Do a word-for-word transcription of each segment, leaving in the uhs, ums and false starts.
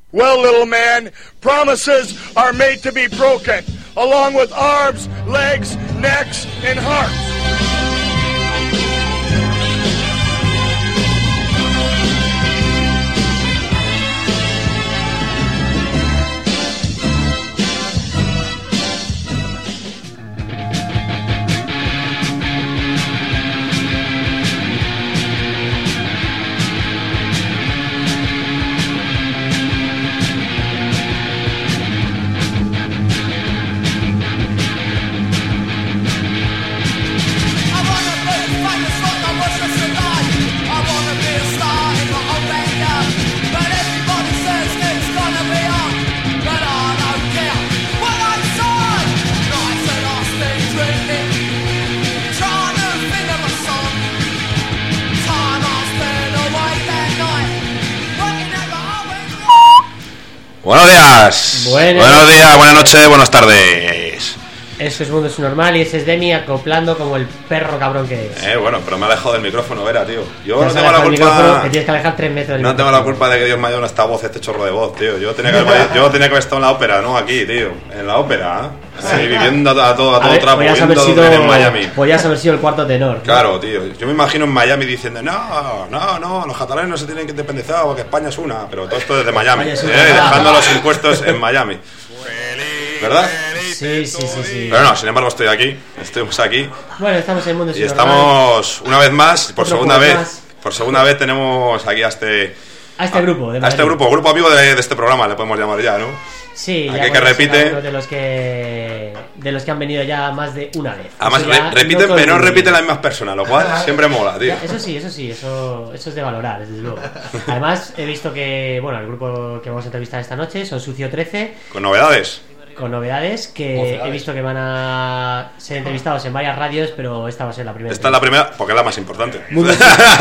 Well, little man, promises are made to be broken, along with arms, legs, necks, and hearts. Buenos días, Buenas. buenos días, buenas noches, buenas tardes. Eso es Mundo Subnormal y ese es Demi acoplando como el perro cabrón que es. Eh, bueno, pero me ha alejado del micrófono, Vera, tío. Yo Te no has tengo la alejado el micrófono, culpa. que tienes que alejar tres metros del No tengo micrófono. la culpa de que Dios me haya dado esta voz, este chorro de voz, tío. Yo tenía que haber, yo tenía que haber estado en la ópera, no aquí, tío. En la ópera, ¿eh? Sí, viviendo a todo, a todo A ver, trapo, podías haber viendo sido, en Miami. podías haber sido el cuarto tenor, ¿no? Claro, tío. Yo me imagino en Miami diciendo, no, no, no, los catalanes no se tienen que independizar porque España es una. Pero todo esto desde Miami, España es eh, una. dejando los impuestos en Miami. ¿Verdad? Sí, sí, sí, sí. Pero no, sin embargo estoy aquí, estamos aquí. Bueno, estamos en el Mundo Y Subnormal. estamos una vez más, por Otro segunda jueves vez, más. por segunda vez tenemos aquí a este A este grupo de a este Madrid. grupo, grupo amigo de, de este programa, le podemos llamar ya, ¿no? Sí, Aquí ya que bueno, repite. será uno de los que de los que han venido ya más de una vez. Además Eso ya re- repiten, no pero no todo- repiten las mismas personas, lo cual siempre mola, tío. Ya, Eso sí, eso sí, eso, eso es de valorar, desde luego. Además, he visto que, bueno, el grupo que vamos a entrevistar esta noche son Sucio trece, Con novedades. con novedades que he visto que van a ser entrevistados en varias radios, pero esta va a ser la primera. Esta es la primera, porque es la más importante. Mundo,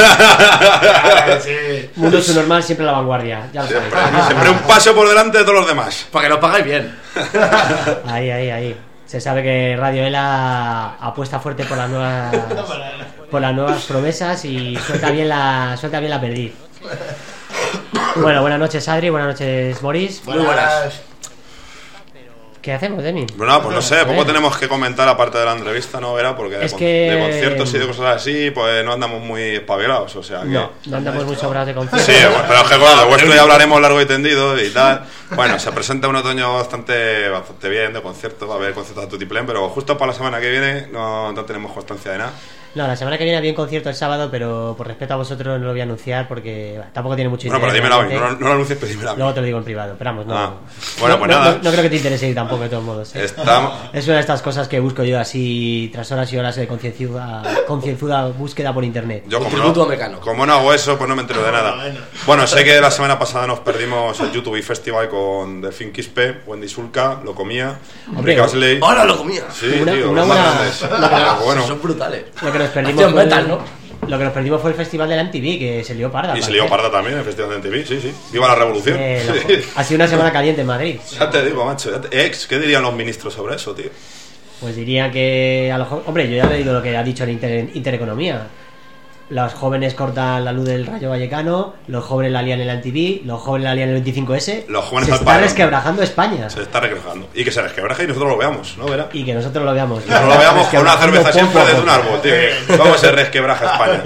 Sí. Mundo Subnormal, siempre a la vanguardia, ya lo sabéis. Siempre, siempre un paso por delante de todos los demás. Para que nos pagáis bien. Ahí, ahí, ahí. Se sabe que Radio Ela apuesta fuerte por las nuevas por las nuevas promesas y suelta bien la suelta bien la perdiz. Bueno, buenas noches Adri, buenas noches Boris. Muy buenas. ¿Qué hacemos, Demi? Bueno, pues no sé, A poco ver. tenemos que comentar aparte de la entrevista, ¿no, Vera? Porque de, Es con- que- de conciertos y de cosas así, pues no andamos muy espabilados, o sea que... No, no andamos muy sobrados de conciertos. Sí, bueno, pero es que claro, de vuestro ya hablaremos largo y tendido y tal. Bueno, se presenta un otoño bastante bastante bien de conciertos, va a haber conciertos a tutiplén, pero justo para la semana que viene no, no tenemos constancia de nada. No, la semana que viene había un concierto el sábado, pero por respeto a vosotros no lo voy a anunciar porque bueno, tampoco tiene mucho Bueno, pero interés. dímelo a mí, realmente. no, no lo anuncies, pero dímelo a mí. Luego te lo digo en privado, pero vamos, no. Ah, bueno, no, pues no- nada. No, no creo que te interese ir tampoco, de todos modos. ¿eh? Estamos... Es una de estas cosas que busco yo así tras horas y horas de concienzuda, concienzuda búsqueda por internet. Yo como tributo no, a Mecano. como no hago eso, pues no me entero de nada. Bueno, sé que la semana pasada nos perdimos el YouTube Festival con Delfín Quispe, Wendy Sulca, Lo Comía, Hombre, Rick Astley. ¡Hola, lo comía! Sí, una- tío, una los más buena- grandes. una- Pero bueno, Son brutales. Lo que nos perdimos Acción fue metal, el- ¿no? Lo que nos perdimos fue el festival de la M T V, que se lió parda. y se parece. lió parda también en el Festival de M T V, sí, sí. Viva la revolución. Eh, lo- Sí. Ha sido una semana caliente en Madrid. Ya te digo, macho. ya te- Ex, ¿qué dirían los ministros sobre eso, tío? Pues diría que a los jo- hombre, yo ya he leído lo que ha dicho en Inter- Intereconomía. Los jóvenes cortan la luz del Rayo Vallecano, los jóvenes la lían en la M T V, los jóvenes la lían en el veinticinco ese. Los jóvenes se al está paro. resquebrajando España. Se está resquebrajando. Y que se resquebraje y nosotros lo veamos, ¿no, Vera? Y que nosotros lo veamos. Que no lo veamos con una Resquebrajando cerveza siempre poco a desde un poco. árbol, tío. que Vamos, se resquebraja España.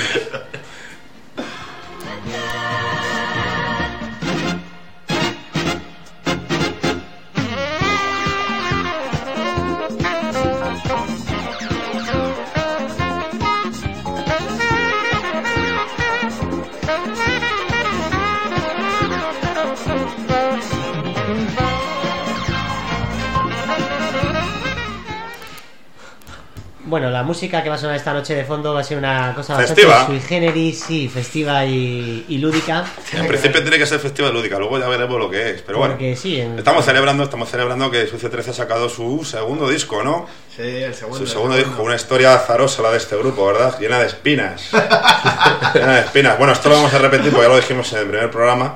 Bueno, la música que va a sonar esta noche de fondo va a ser una cosa Festiva. bastante sui generis, sí, festiva y, y lúdica. En principio tiene que ser festival lúdica, luego ya veremos lo que es. Pero bueno, Porque sí, en- estamos celebrando, estamos celebrando que Sucio trece ha sacado su segundo disco, ¿no? Sí, el segundo. Su segundo disco, una historia azarosa la de este grupo, ¿verdad? Llena de espinas. Llena de espinas. Bueno, esto lo vamos a repetir porque ya lo dijimos en el primer programa,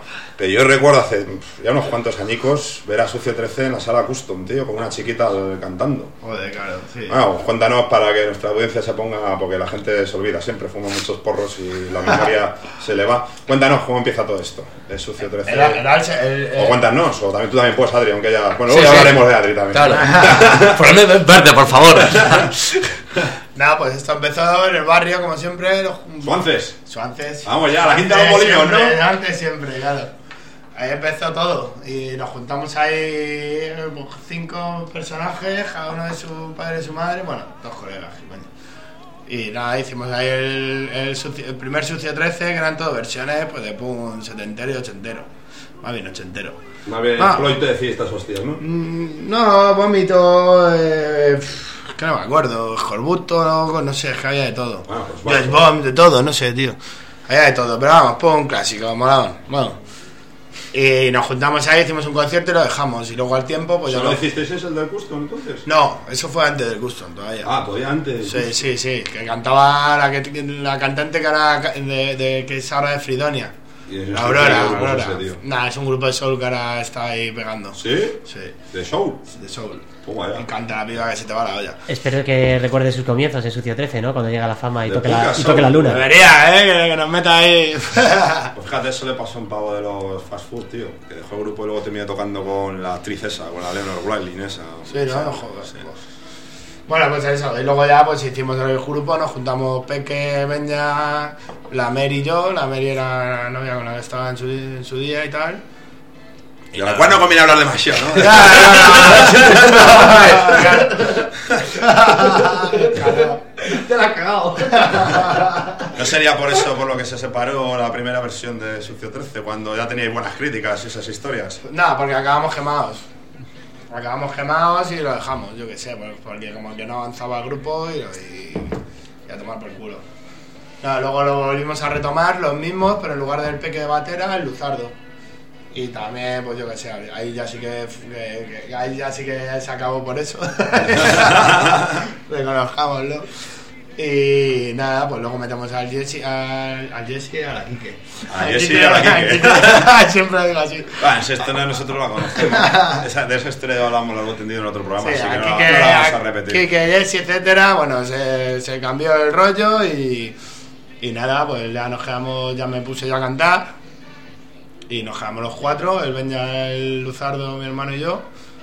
Que yo recuerdo hace ya unos cuantos añicos ver a Sucio trece en la sala Custom, tío, con una chiquita cantando. Joder, claro, sí. Bueno, cuéntanos para que nuestra audiencia se ponga, porque la gente se olvida siempre, fuma muchos porros y la memoria se le va. Cuéntanos cómo empieza todo esto de Sucio trece. Era, era el, el, el, o cuéntanos, o también tú también puedes, Adri, aunque ya... Bueno, sí, luego sí. hablaremos de Adri también. Claro. Ponme verde, por favor. Nada, pues esto empezó en el barrio, como siempre. Los... Suances. Suances. Vamos ya, la quinta de los molinos, ¿no? Antes siempre, claro. Ahí empezó todo y nos juntamos ahí cinco personajes, cada uno de su padre y su madre, bueno, dos colegas. Bueno. Y nada, hicimos ahí el, el, sucio, el primer Sucio trece, que eran todo versiones pues de punk setentero y ochentero. Más bien ochentero. Más bien, ah. Floyd te decía estas hostias, ¿no? Mm, no, vómito, eh, que no me acuerdo, Escorbuto, no, no sé, que había de todo. Bueno, pues Just Bomb, de todo, no sé, tío. Había de todo, pero vamos, punk clásico, molaban, bueno. Y nos juntamos ahí, hicimos un concierto y lo dejamos. Y luego al tiempo, pues ¿Solo ya. ¿No hicisteis eso, el del Custom, entonces? No, eso fue antes del Custom todavía. Ah, todavía antes. Sí, sí, sí. Que cantaba la, que, la cantante que ahora de, de, que es ahora de Fridonia. La Aurora, Aurora. Nada, es un grupo de soul que ahora está ahí pegando. ¿Sí? Sí. ¿De soul? De soul. Toma ya. Y canta la piba que se te va la olla. Espero que recuerde sus comienzos en Sucio trece, ¿no? Cuando llega la fama y toque la, y toque la luna. Debería, ¿eh? Que, que nos meta ahí. Pues fíjate, eso le pasó a un pavo de los fast food, tío. Que dejó el grupo y luego terminó tocando con la actriz esa, con la Leonor Wiley esa. Sí, no, no jodas. Sí. Bueno, pues eso. Y luego ya pues hicimos el grupo, nos juntamos Peque, Benja, la Mary y yo. La Mary era la novia con la que estaba en su, en su día y tal. Y a la cual no conviene hablar demasiado, ¿no? Te la has cagado. ¿No sería por eso por lo que se separó la primera versión de Sucio trece, cuando ya teníais buenas críticas y esas historias? No, porque acabamos quemados. Acabamos quemados y lo dejamos, yo qué sé, porque como que no avanzaba el grupo y, y, y a tomar por culo. No, luego lo volvimos a retomar, los mismos, pero en lugar del Peque de batera, el Luzardo. Y también, pues yo qué sé, ahí ya sí que, que, que ahí ya sí que se acabó por eso. Reconozcámoslo. Y nada, pues luego metemos al Jesse, al, al Jesse y a la Kike. A Jesse y a la Kike. Siempre digo así. Ah, esa historia nosotros la conocemos. Esa, de esa historia hablamos largo tendido en otro programa, sí, así que no, Kike, no la vamos a repetir. Kike, Jesse, etcétera, bueno, se, se cambió el rollo y, y nada, pues ya nos quedamos, ya me puse yo a cantar. Y nos quedamos los cuatro, el Benja, el Luzardo, mi hermano y yo.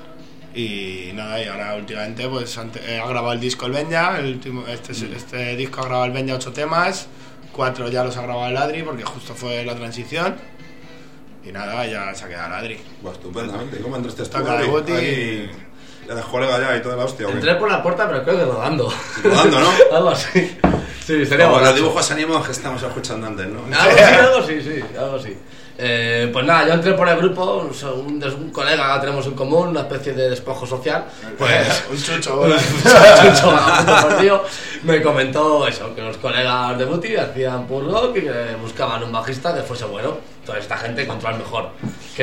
Y nada, y ahora últimamente pues ante, eh, ha grabado el disco el Benja, el último, este, mm. este disco ha grabado el Benja ocho temas, cuatro ya los ha grabado el Adri porque justo fue la transición. Y nada, ya se ha quedado el Adri. Pues estupendamente, ¿cómo entraste tú? Toca de Guti. Aquí, ya dejó colega ya y toda la hostia. Entré por la puerta, pero creo que rodando. Rodando, ¿no? Algo así. Sí, sería como bueno. Los dibujos animados que estamos escuchando antes, ¿no? Algo sí, algo sí, sí, algo así. Eh, pues nada, yo entré por el grupo, un, un colega que tenemos en común, una especie de despojo social. Pues un chucho, un chucho vagabundo, me comentó eso, que los colegas de Buti hacían punk rock y que buscaban un bajista que fuese bueno. Entonces esta gente encontró al mejor. Que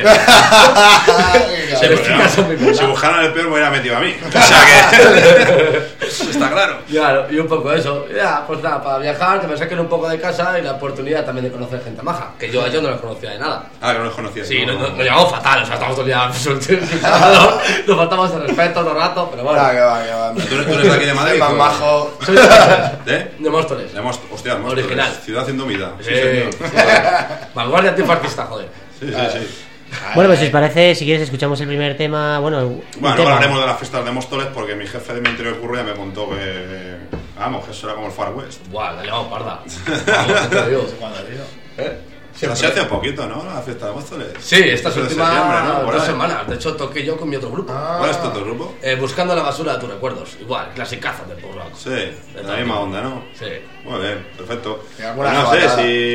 se les quita si buscaran el peor me hubiera metido a mí. O sea que está claro. Claro, y un poco eso. Ya, pues nada, para viajar, que me saquen un poco de casa y la oportunidad también de conocer gente maja. Que yo a ellos no les conocía de nada. Ah, que no los conocía. Sí, nos no, no, no llevamos fatal, o sea, estamos todo el día solteros. Nos faltamos el respeto todo el rato, pero bueno. Ah, que va, que va. ¿Tú, tú eres de aquí de Madrid? Más majo. ¿De? De Móstoles. De Móstoles. Hostia, de Móstoles. Original. Ciudad haciendo vida. Sí, sí. Vanguardia antifarquista, joder. Sí, sí, sí. Bueno, pues si os parece, si quieres escuchamos el primer tema. Bueno, bueno, tema. hablaremos de las fiestas de Móstoles porque mi jefe de mi anterior curro ya me contó que, vamos, que eso era como el Far West. Buah, la llevamos parda. Vamos, te lo digo. ¿Eh? Se hace un poquito, ¿no? La fiesta de Móstoles. Sí, estas últimas ¿no? dos semanas. De hecho, toqué yo con mi otro grupo. Ah. ¿Cuál es tu otro grupo? Eh, buscando la basura de tus recuerdos. Igual, clasicazo del punk rock. Sí, de la misma onda, ¿no? Sí. Muy bien, perfecto. Pues no sé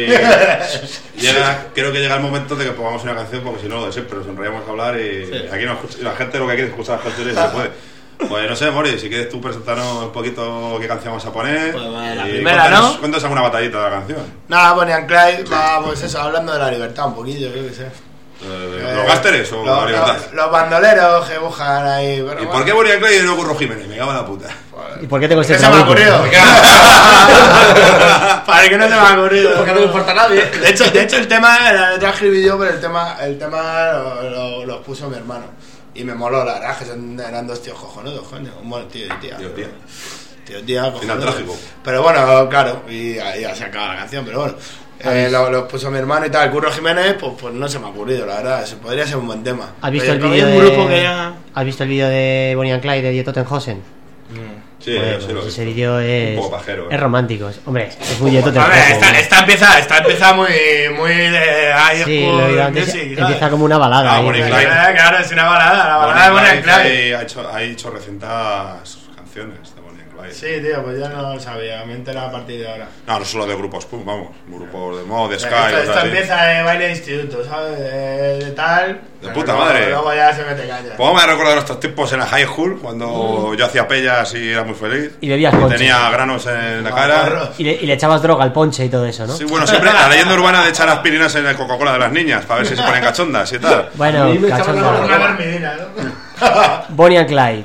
si llega, creo que llega el momento de que pongamos una canción porque si no lo de siempre nos enrollamos a hablar y sí. Aquí no escucha, la gente lo que quiere es escuchar las canciones y se puede. Pues no sé, Mori, si quieres tú presentarnos un poquito qué canción vamos a poner. Pues bueno, la primera, ¿no? Cuéntanos alguna batallita de la canción. Nada, ponían Clyde, va, pues eso, hablando de la libertad un poquillo, yo qué sé. Eh, ¿Los gásteres o los, la libertad? Los, los bandoleros que buscan ahí. Pero ¿Y bueno. por qué Bonnie and Clyde y no Curro Jiménez? Me cago en la puta. Pues, ¿Y por qué tengo este ¿Qué se me ha trabuco? ocurrido? ¿Para qué no se me ha ocurrido? Porque no me importa a nadie. De hecho, de hecho el tema, la letra escribí yo, pero el tema, el tema lo, lo, lo puso mi hermano. Y me moló, la verdad, que son, eran dos tíos cojonudos, coño. Un buen tío y tía. Tío, tía. Tío, tía, Final cojonudo. trágico. Pero bueno, claro, y ahí ya se acaba la canción, pero bueno. Eh, lo, lo puso mi hermano y tal. Curro Jiménez, pues, pues no se me ha ocurrido, la verdad. Se podría ser un buen tema. ¿Has visto Pero el como vídeo hay de... un grupo que ya... ¿Has visto el vídeo de Bonnie and Clyde de Die Tottenhausen? Sí, Joder, sí, lo pues he ese visto. vídeo es... Un poco pajero, ¿eh? Es romántico. es- Hombre, es muy Die A ver, Tottenhausen. esta, esta empieza, esta empieza muy, muy de high Sí, school lo he oído antes. music, ¿sabes? Empieza como una balada. Ah, ahí, Bonnie ¿no? and Clyde. Claro, claro, es una balada, la balada de Bonnie and Clyde Clyde. ha hecho, ha hecho recientas canciones de Bonnie and Clyde. Sí, tío, pues ya no lo sabía, me he enterado a partir de ahora. No, no solo de grupos punk, vamos. Grupos de mod, de Sky. Esto, cosas esto así. empieza de baile de instituto, ¿sabes? De, de tal. De pero puta luego- madre. Luego ya se mete caña. Pues me he recordado estos tiempos en la high school, cuando yo hacía pellas y era muy feliz. Y bebías ponche. tenía granos en la Ah, cara. porros. Y le, y le echabas droga al ponche y todo eso, ¿no? Sí, bueno, siempre la leyenda urbana de echar aspirinas en el Coca-Cola de las niñas para ver si se ponen cachondas y tal. Bueno, A mí me echaban cachondo. la Una droga. dormidina, ¿no? Bonnie and Clyde.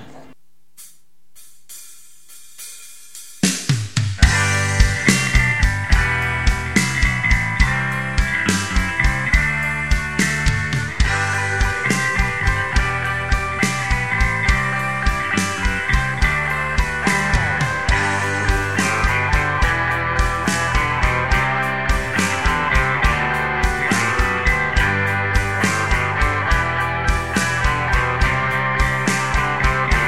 Thank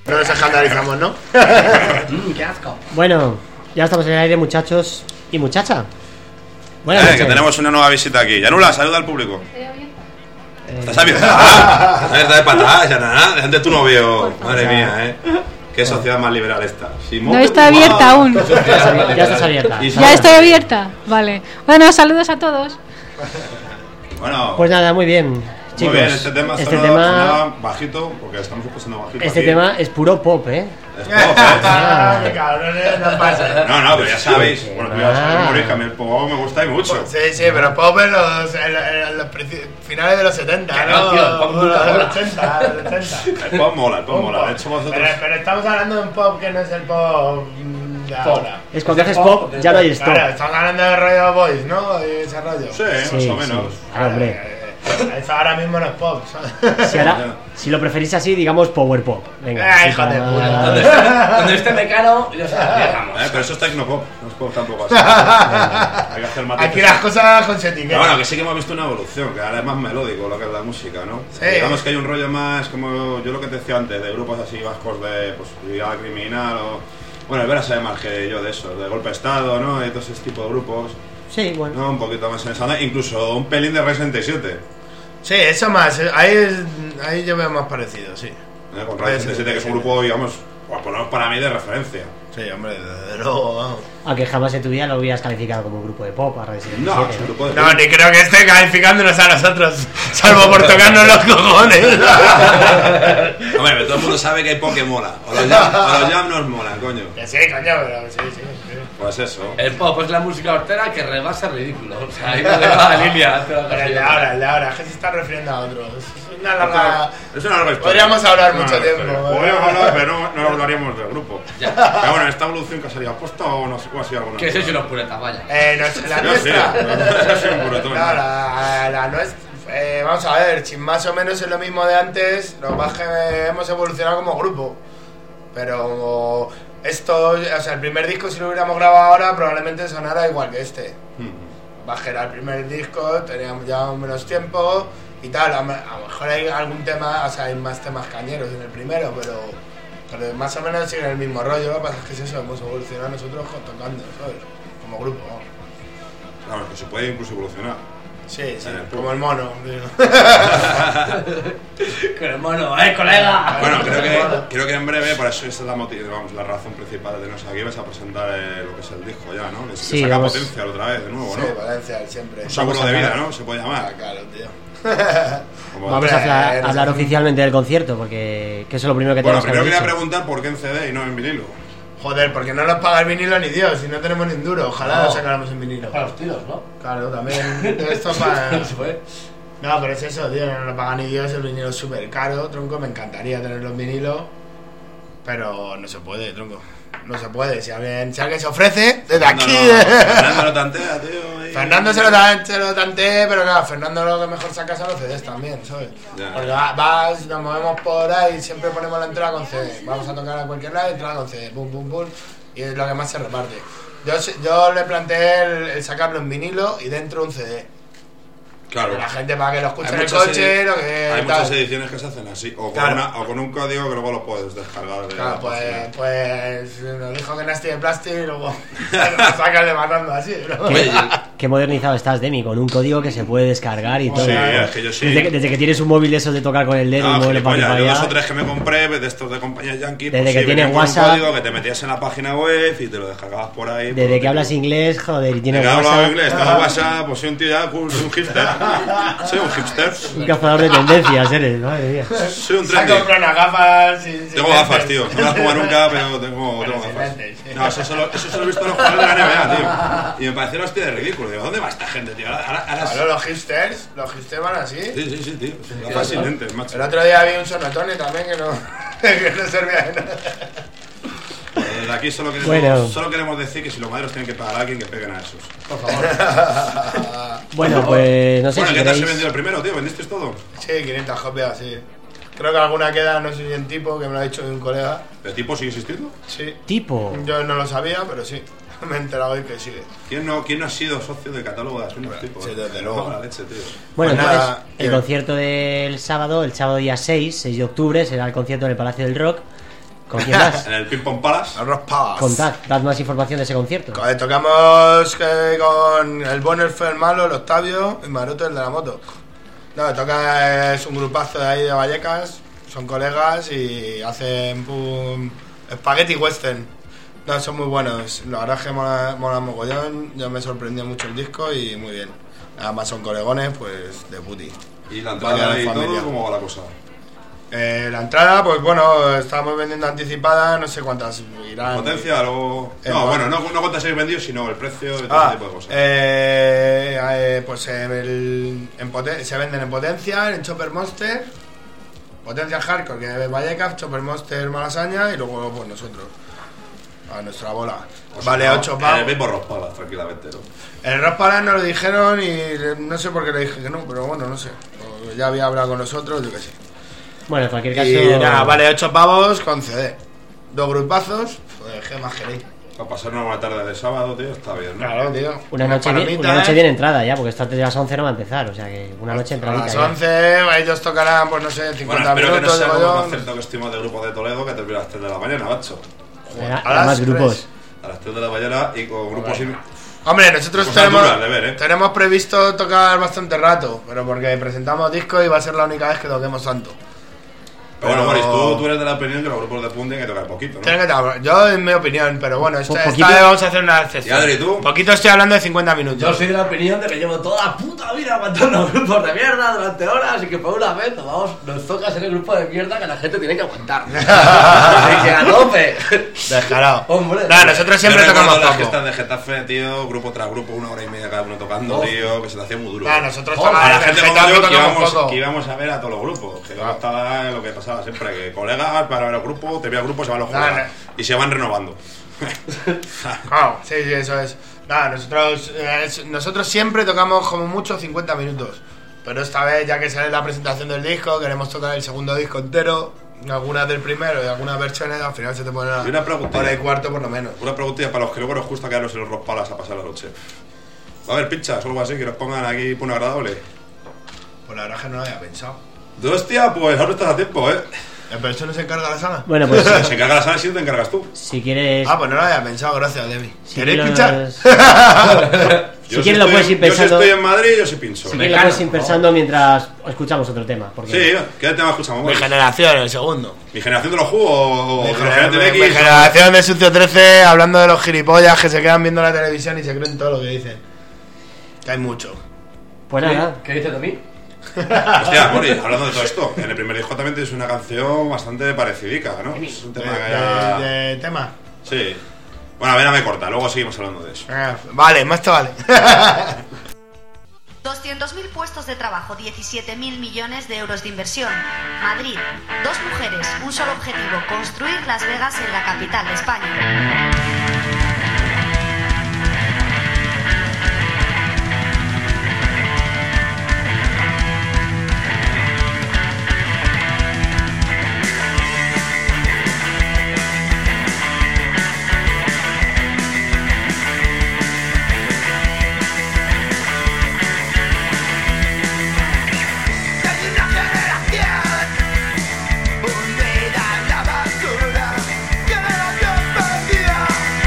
No nos escandalizamos, ¿no? Mm, ¡Qué asco! Bueno, ya estamos en el aire, muchachos y muchacha. Buenas Eh, noches. que tenemos una nueva visita aquí. Yanula, saluda al público. Eh, ¿Estás abierta? Ah, ¿estás abierta de patadas, Yanana? Delante de tu novio. Madre mía, ¿eh? Qué sociedad más liberal esta. No está abierta aún. ya estás abierta. Ya estás abierta. Y Ya estoy abierta. Vale. Bueno, saludos a todos. Bueno, Pues nada, muy bien. Chicos, muy bien, este tema este sonaba, tema, sonaba bajito, porque estamos escuchando bajito. este aquí. tema es puro pop, ¿eh? Es pop, ¿eh? Ah, qué cabrones, no pasa. No, no, pero ya sabéis. Sí, Bueno, sí, ya sabéis, ah. morir, que a mí el pop me gusta y mucho. Sí, sí, pero pop en los, en, en los princi- finales de los setenta, Que ¿no? no, tío, el pop nunca Los mola. ochenta, los ochenta. El pop mola, el pop Un mola. pop. De hecho, vosotros. Pero, pero estamos hablando de un pop que no es el pop mm, de Pop. ahora. Es cuando haces pop, ya no hay stop. Claro, estamos hablando de rollo boys, ¿no? Y ese rollo. Sí, Sí, más o sí. menos. Claro, hombre. Eh, Eso ahora mismo no es pop, ¿sabes? Si, ahora, si lo preferís así, digamos power pop. Venga. Ay, sí, hijo de para- puta. Donde esté, donde esté Mecano, ya sabes, viajamos. Eh, pero eso es tecnopop, no es pop tampoco así. Hay que hacer matices. Aquí las cosas con su etiqueta. Pero bueno, que sí que hemos visto una evolución, que ahora es más melódico lo que es la música, ¿no? Sí. Digamos que hay un rollo más, como yo lo que te decía antes, de grupos así vascos de pues, Brigada Criminal o... Bueno, el Vera sabe más que yo de eso, de Golpe de Estado, ¿no? Y todo ese tipo de grupos, Sí, bueno. ¿no? Un poquito más en esa onda, incluso un pelín de Resident Evil siete. Sí, eso más. eh, Ahí, es- ahí yo veo más parecido, sí. ¿eh? Con Resident Evil siete, que es un grupo, digamos, pues, por lo menos para mí de referencia. Sí, hombre, desde luego, vamos. Aunque jamás en tu vida lo hubieras calificado como un grupo de pop a Resident No, Evil es un siete, grupo de... No, ni creo que esté calificándonos a nosotros, salvo por tocarnos los cojones. Hombre, pero todo el mundo sabe que hay pop que mola. O los jam, o los jam nos molan, coño. Que sí, coño, pero sí, sí. sí. Pues eso. El pop es la música hortera que rebasa el ridículo. O sea, ahí no le va la línea. te va a Pero el de castigar. ahora, el de ahora, es que se está refiriendo a otros. Es una larga. Es una larga historia. Podríamos hablar Una mucho larga tiempo, historia. ¿eh? Podríamos hablar, pero no, no hablaríamos del grupo. Ya. Pero bueno, ¿esta evolución que ha salido aposta o no sé, o ha sido alguna? Que sois unos puretas, vaya. Eh, no, la Yo sí, nuestra. yo soy un puretón. No, la, la nuestra. Eh, vamos a ver, si más o menos es lo mismo de antes, lo que pasa es que hemos evolucionado como grupo. Pero esto, o sea, el primer disco, si lo hubiéramos grabado ahora, probablemente sonara igual que este. Bajé era el primer disco, teníamos ya menos tiempo y tal. A, a lo mejor hay algún tema, o sea, hay más temas cañeros en el primero, pero, pero más o menos siguen el mismo rollo. Lo que pasa es que es eso, hemos evolucionado nosotros tocando, ¿sabes? Como grupo, vamos. Claro, que se puede incluso evolucionar. Sí, sí, En el como el mono. Digo. Con el mono, eh, colega. Bueno, creo que, creo que en breve, por eso esa es la, motiv- vamos, la razón principal de tenernos aquí, vas a presentar eh, lo que es el disco ya, ¿no? Le, Sí, le saca vamos. potencia otra vez, de nuevo, Sí, ¿no? Valencia, siempre. Un seguro de Vamos a vida, hablar. ¿no? Se puede Ah, llamar. claro, tío. Como- Vamos a Hombre, hablar, no hablar sé. oficialmente del concierto, porque que eso es lo primero que Bueno, tenemos que primero haber quería dicho. preguntar por qué en C D y no en vinilo. Joder, porque no nos paga el vinilo ni Dios, y no tenemos ni un duro. Ojalá No. lo sacáramos en vinilo. Para los tiros, ¿no? Claro, también. Esto para. Se fue. No, pero es eso, tío, no lo paga ni Dios, el vinilo es súper caro, tronco, me encantaría tenerlo en vinilo, pero no se puede, tronco, no se puede, si alguien, si alguien se ofrece, desde aquí... Fernando lo tantea, tío. ahí. Fernando se lo, tan- se lo tanteé, pero claro, Fernando lo que mejor saca son los C Ds también, ¿sabes? Ya. Porque va- vas, nos movemos por ahí, siempre ponemos la entrada con C D, vamos a tocar a cualquier lado, entrada con C D, pum, pum, pum, y es lo que más se reparte. Yo, se- yo le planteé el, el sacarlo en vinilo y dentro un C D. Claro. Que la gente para que lo escuche Hay en el muchas coche, edi- lo que Hay tal. muchas ediciones que se hacen así, o con, Claro. una- o con un código que luego lo puedes descargar de Claro, la pues, página. pues nos dijo que Nasty de plástico y luego sacan de matando así, ¿no? Oye, Qué, qué modernizado estás, Demi, con un código que se puede descargar y todo. Sí, es que yo sí. Desde que, desde que tienes un móvil de esos de tocar con el dedo y No, mueble para aquí gilipollas, para yo dos allá. o tres que me compré de estos de compañías yankee, Desde pues que sí, tienen venían con WhatsApp. un código que te metías en la página web y te lo descargabas por ahí. Desde pues, que hablas inglés, joder, y tienes Desde que hablo WhatsApp, inglés, tengo WhatsApp, pues soy un tío ya, pues, soy un hipster. Soy un hipster. un cazador de tendencias eres, madre mía. Soy un Se ha trendy. comprado unas gafas sin, sin Tengo gafas, lentes. tío. No las pongo nunca, pero tengo, Bueno, tengo sin gafas. lentes, sí. No, eso solo, eso solo he visto en los jugadores de la N B A, tío. Y me pareció hostia de ridículo. Digo, ¿dónde va esta gente, tío? Ahora, ahora, ahora- Claro, los hipsters, los hipsters van así. Sí, sí, sí, tío. Gafas sin lentes, macho. El otro día vi un sonotone también que no, que no servía de nada. Bueno, desde aquí solo queremos, Bueno. solo queremos decir que si los maderos tienen que pagar a alguien, que peguen a esos. Por favor. Bueno, pues no sé Bueno, si ¿qué tal se queréis... vendió el primero, tío? ¿Vendisteis todo? Sí, quinientas copias, sí. Creo que alguna queda, no sé si en tipo, que me lo ha dicho un colega. ¿El tipo sigue existiendo? Sí. Tipo. Yo no lo sabía, pero sí. Me he enterado hoy que sigue. ¿Quién no, ¿Quién no ha sido socio del catálogo de Asunos, tipo? Sí, eh? desde Me luego. cago en la leche, tío. Bueno, Pues entonces, nada, el bien. concierto del sábado, el sábado día seis, seis de octubre, será el concierto en el Palacio del Rock. ¿Con quién más? En el Ping Pong Palace. El Rock Palace. Contad, dad más información de ese concierto. Eh, Tocamos eh, con el Bonner fue el malo, el Octavio y Maroto el de la moto. No, toca, es un grupazo de ahí de Vallecas, son colegas y hacen pum, spaghetti western. No, son muy buenos, la verdad es que mola, mola mogollón, yo me sorprendió mucho el disco y muy bien. Además son colegones, pues de puti. Y la entrada y familia. todo, ¿cómo va la cosa? Eh, la entrada, pues bueno, estamos vendiendo anticipada, no sé cuántas irán. ¿Potencia? Algo... Eh, No, bueno. bueno, no, no cuántas habéis vendido, sino el precio y todo Ah, ese tipo de cosas. eh, eh, pues en el, en poten- se venden en Potencia, en Chopper Monster, Potencia Hardcore, que es Vallecas, Chopper Monster Malasaña y luego pues nosotros, a nuestra bola. O sea, Vale, no, ocho En el pavos. mismo Rock Palace, tranquilamente, ¿no? En el Rock Palace nos lo dijeron y no sé por qué le dije que no, pero bueno, no sé. Ya había hablado con nosotros, yo qué sé. Bueno, en cualquier caso. Y nada, vale, ocho pavos con C D. Dos grupazos, pues qué más queréis. Para pasar una buena tarde de sábado, tío, está bien, ¿no? Claro, tío. Una noche, bien, palomita, una noche ¿eh? bien entrada ya, porque esto antes de las once no va a empezar, o sea que una noche A entradita. las ya. once ellos tocarán, pues no sé, Bueno, cincuenta espero que no minutos, sea digo como el yo. concierto que estuvimos de grupo de Toledo que termina a las tres de la mañana, macho. Era- a era las más grupos. tres. A las tres de la mañana y con grupos sin... Hombre, nosotros Cosas tenemos, duras de ver, ¿eh? tenemos previsto tocar bastante rato, pero porque presentamos disco y va a ser la única vez que toquemos tanto. Pero bueno, Pero- Boris, tú, tú eres de la opinión que los grupos de punta hay que tocar poquito, ¿no? Tiene que tocar- Yo, en mi opinión, pero bueno, esta, Po- esta poquito. vez vamos a hacer una excepción. ¿Y Adri, tú? Poquito estoy hablando de cincuenta minutos. Yo soy de la opinión de que llevo toda la puta vida aguantando grupos de mierda durante horas y que por una vez nos, vamos, nos toca ser el grupo de mierda que la gente tiene que aguantar. Así que a tope. Descarado. Hombre. Nada, nosotros siempre Yo recuerdo tocamos las poco. fiestas de Getafe, tío, grupo tras grupo, una hora y media cada uno tocando, Oh. tío, que se te hacía muy duro. Nada, nosotros Oh, tocamos A la en gente Getafe, como yo que tocamos íbamos, poco. que íbamos a ver a todos los grupos, que luego estaba lo que pasaba siempre, que colegas para ver el grupo, te veía el grupo, se van los Nada, jugadores y se van renovando. Claro, sí, sí, eso es. Nada, nosotros, eh, es- nosotros siempre tocamos como mucho cincuenta minutos. Pero esta vez, ya que sale la presentación del disco, queremos tocar el segundo disco entero. Algunas del primero y algunas versiones, al final se te pone Y una preguntilla. hora y cuarto por lo menos. Una preguntilla para los que luego nos gusta quedarnos en los Rock Palace a pasar la noche. Va a haber pinchas o algo así que nos pongan aquí por un agradable. Pues la verdad es que no lo había pensado. De hostia, pues ahora estás a tiempo, ¿eh? ¿El pero eso no se encarga la sala? Bueno, pues Si se encarga la sala, si te encargas tú. si quieres. Ah, pues no lo había pensado, gracias, Demi. si ¿Queréis quieres- pinchar? Si Yo quieres lo estoy puedes en- ir pensando. Yo si estoy en Madrid, yo sí pincho. Si quieres lo puedes ir pensando mientras escuchamos otro tema. Porque Sí, ¿qué tema escuchamos? Mi Boris? generación, el segundo. ¿Mi generación de los jugos o Mi, de los gener- Generación mi- mi X? generación de Sucio trece, hablando de los gilipollas que se quedan viendo la televisión y se creen todo lo que dicen. Que hay mucho. pues nada. ¿Qué dices de mí? Hostia, Boris, hablando de todo esto, en el primer disco también tienes una canción bastante parecidica, ¿no? Es un De, tema que ya... de- de tema. Sí. Bueno, a ver, me corta, luego seguimos hablando de eso. Ah, vale, más te vale. doscientos mil puestos de trabajo, diecisiete mil millones de euros de inversión. Madrid, dos mujeres, un solo objetivo, construir Las Vegas en la capital de España. Hay una generación hundida en la basura, generación perdida.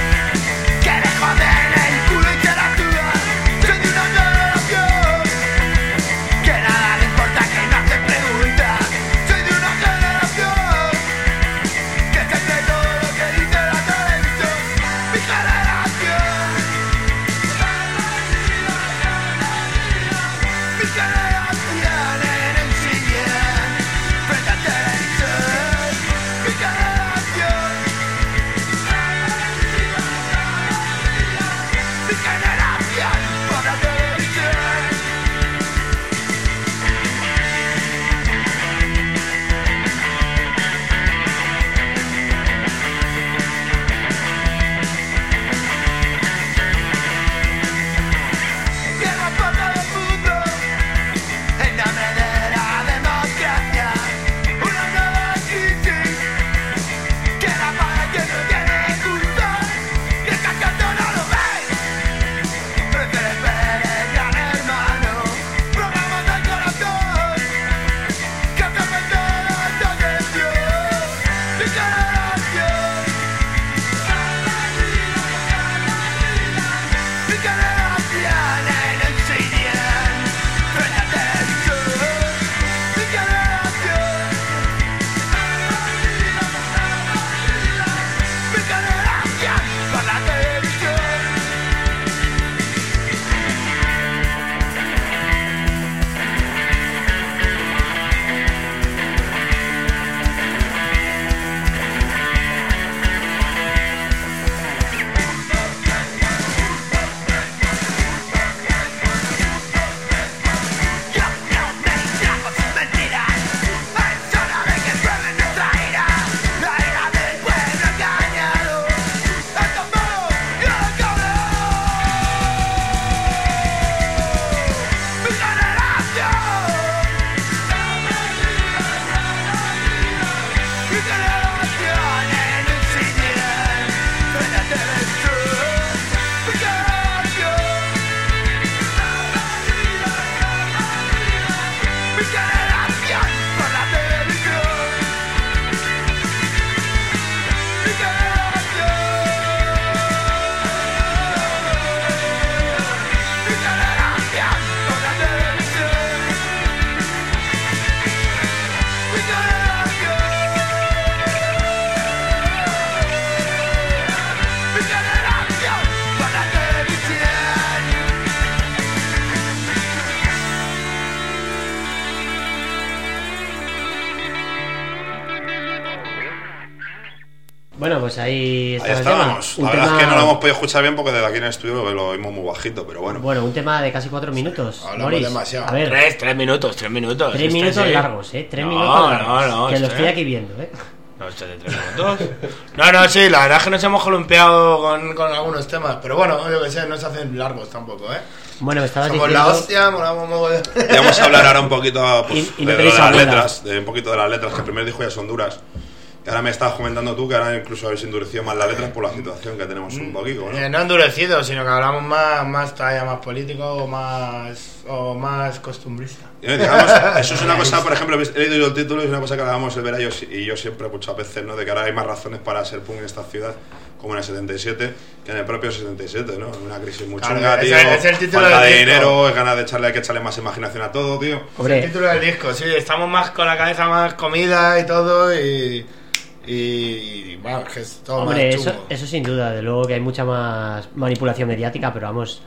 Bueno, pues ahí está Ahí el estábamos. tema. La Un verdad tema- es que no lo hemos podido escuchar bien porque desde aquí en el estudio lo oímos muy bajito, pero bueno. Bueno, un tema de casi cuatro minutos. Hablamos Moris, demasiado. a ver, Tres, tres minutos, tres minutos. tres Este minutos sí. largos, ¿eh? Tres No, minutos largos. no, no, que lo este- estoy aquí viendo, ¿eh? No, este de tres minutos. No, no, sí, la verdad es que nos hemos columpiado con, con algunos temas, pero bueno, yo que sé, no se hacen largos tampoco, ¿eh? Bueno, me estabas Somos diciendo... la hostia, molamos mogollón. Y vamos a hablar ahora un poquito pues, Y- y no de, tenéis de las abuela. letras, de un poquito de las letras, que primero dijo ya son duras. Y ahora me estabas comentando tú que ahora incluso habéis endurecido más las letras por la situación que tenemos un poquito, ¿no? Eh, no endurecido, sino que hablamos más, más todavía más político o más, o más costumbrista. Y, digamos, eso es una cosa, por ejemplo, he leído yo el título y es una cosa que hablábamos el Vera y yo, y yo siempre muchas veces, ¿no? De que ahora hay más razones para ser punk en esta ciudad, como en el setenta y siete, que en el propio setenta y siete, ¿no? Una crisis muy Claro, chunga, es tío. el- es el título Falta del de disco. dinero, es ganas de echarle, hay que echarle más imaginación a todo, tío. Hombre, El título del disco, sí, estamos más con la cabeza más comida y todo y... Y, y, bueno, es que es todo hombre más eso, chungo. eso sin duda. De luego que hay mucha más manipulación mediática, pero vamos...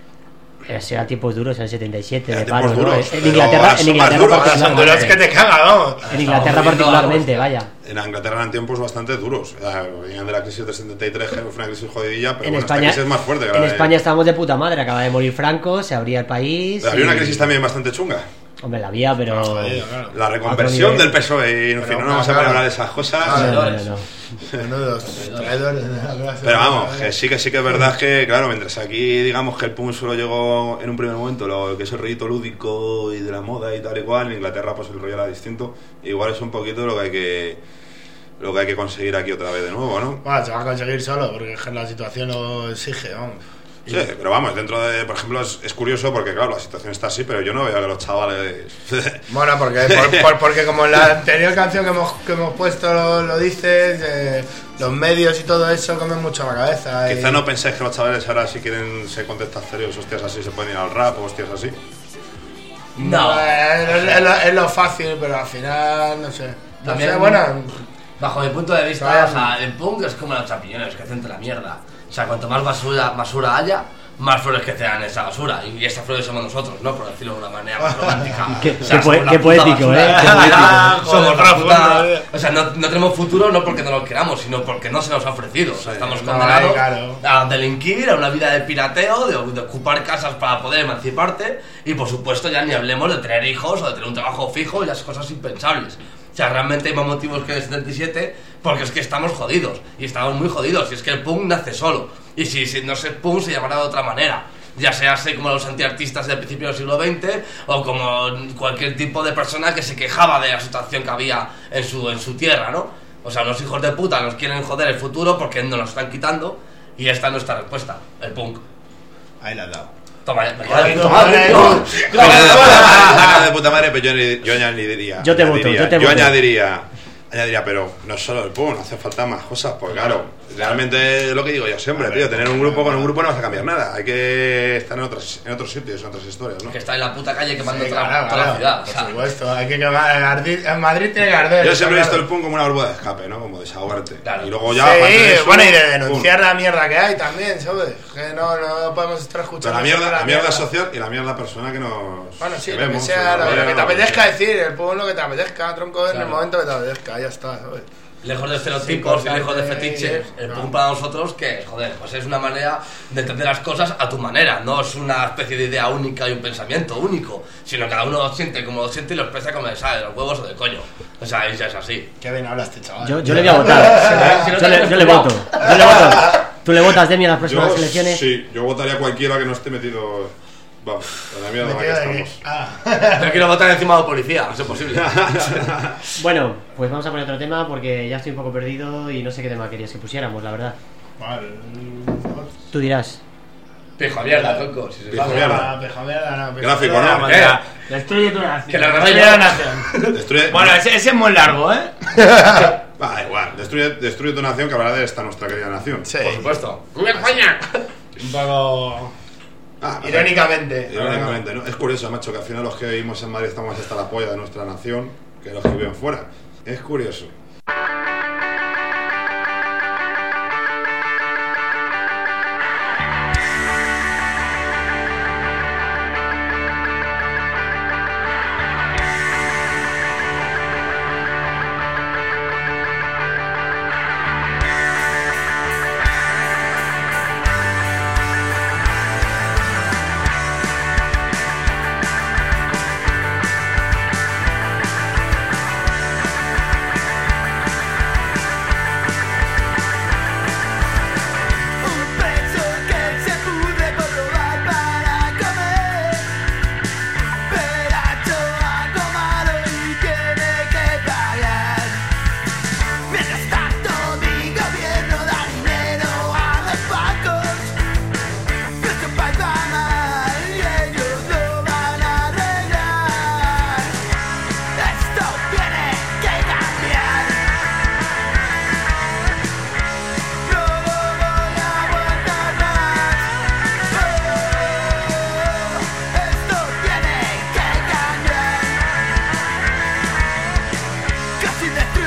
eh, Serán tiempos duros en el setenta y siete, Eran de paro, tiempos ¿no? duros, En pero Inglaterra, ahora en son más Inglaterra duros, Ahora son duros que te cagas, vamos. En Inglaterra particularmente, vaya. En Inglaterra eran tiempos bastante duros. O sea, venían de la crisis del setenta y tres, que fue una crisis jodidilla, pero En bueno, España, esta crisis es más fuerte. que la en de- España estábamos de puta madre. Acaba de morir Franco, se abría el país. Pero había y- una crisis también bastante chunga. Hombre, la había, pero... Ah, jodido, claro. La Otro reconversión nivel. del P S O E, y en fin, Pero, no vamos a claro. poner a hablar de esas cosas. No, no, no, Traidores. no. Menudos traidores de la clase. Pero vamos, que sí que sí que es verdad que, claro, mientras aquí digamos que el punk solo llegó en un primer momento, lo que es el rollito lúdico y de la moda y tal y cual, en Inglaterra pues el rollo era distinto. Igual es un poquito lo que hay que lo que hay que conseguir aquí otra vez de nuevo, ¿no? Bueno, se va a conseguir solo porque es que la situación lo exige, vamos. Sí, pero vamos, dentro de, por ejemplo, es, es curioso porque, claro, la situación está así, pero yo no veo que los chavales... Bueno, porque, por- por- porque como en la anterior canción que hemos, que hemos puesto lo, lo dices, eh, los medios y todo eso comen mucho la cabeza. y- Quizá no penséis que los chavales ahora si quieren ser contestas serios, hostias así, se pueden ir al rap o hostias así. No. Eh, es, es lo, es lo fácil, pero al final, no sé. No También- sé, bueno, Bajo mi punto de vista, Claro. o sea, el punk es como los champiñones que hacen la mierda. O sea, cuanto más basura, basura haya, más flores que en esa basura. Y estas flores somos nosotros, ¿no? Por decirlo de una manera más romántica. Qué- O sea, qué somos poe- la qué puta poético, basura. ¿eh? Qué poético. Somos la profundo, puta... eh. O sea, no, no tenemos futuro no porque no lo queramos, sino porque no se nos ha ofrecido. O sea, estamos no, condenados claro. a delinquir, a una vida de pirateo, de, de ocupar casas para poder emanciparte. Y por supuesto, ya ni hablemos de tener hijos o de tener un trabajo fijo y las cosas impensables. O sea, realmente hay más motivos que en el setenta y siete porque es que estamos jodidos. Y estamos muy jodidos. Y es que el punk nace solo. Y si, si no es punk, se llamará de otra manera. Ya sea así como los antiartistas del principio del siglo veinte o como cualquier tipo de persona que se quejaba de la situación que había en su, en su tierra, ¿no? O sea, los hijos de puta nos quieren joder el futuro porque nos lo están quitando. Y esta es nuestra respuesta, el punk. ahí la has dado. Toma, ya, me queda bien Ay, tomado. madre, No. no. Saca de puta madre, pero yo, ni- yo añadiría. Yo te voto, añadiría- yo te yo voto. añadiría, añadiría, pero no solo el punk, hace falta más cosas, porque claro, realmente es lo que digo yo siempre, tío, tener un grupo con un grupo no vas a cambiar nada, hay que estar en otros, en otros sitios, en otras historias, ¿no? Que está en la puta calle quemando Sí, toda, claro, toda la claro, ciudad. o por sea. supuesto, hay que quemar. En Madrid, en Madrid tiene que arder. Yo siempre he visto el claro. punk como una burbuja de escape, ¿no? Como desahogarte. Claro. Y luego ya... Sí, aparte de eso, bueno, y de denunciar pum. la mierda que hay también, ¿sabes? Que no, no podemos estar Pero escuchando. la mierda, siempre la mierda social y la mierda personal que nos... Bueno, sí, que lo que vemos, sea, lo, que lo que te vemos, apetezca que- decir, el pueblo lo que te apetezca, tronco, en el Claro. momento que te apetezca, ya está, ¿sabes? Lejos de estereotipos Sí, y lejos de cortante, fetiches, el no. punk para nosotros, que joder, pues es una manera de entender las cosas a tu manera, no es una especie de idea única y un pensamiento único, sino cada uno lo siente como lo siente y lo expresa como le sale, de los huevos o del coño. O sea, y ya es así. Qué bien habla este chaval. Yo, yo le voy a votar. Si no Yo te le, has yo le jugado. voto. Yo le voto. ¿Tú le votas, Demi, a las próximas Yo, elecciones? sí, yo votaría a cualquiera que no esté metido... Vamos, en la mierda en la que Metido de estamos. que- ah. Pero quiero votar encima de la policía, no es posible. Bueno, pues vamos a poner otro tema porque ya estoy un poco perdido y no sé qué tema querías que pusiéramos, la verdad. Vale. Tú dirás. Pijo mierda, tronco. Si se Pijo sabe. mierda. Ah, peja mierda, no, peja Gráfico, mierda, ¿no? mira, ¿Qué? Destruye tu nación. Que la Destruye raya- la nación. Destruye... Bueno, ese, ese es muy largo, ¿eh? Va, da igual, destruye, destruye tu nación que hablará de esta nuestra querida nación. Sí. Por supuesto. ¡Viva España! Un poco... Ah, pues, Irónicamente. Irónicamente, ¿no? Es curioso, macho, que al final los que vivimos en Madrid estamos hasta la polla de nuestra nación que los que viven fuera. Es curioso.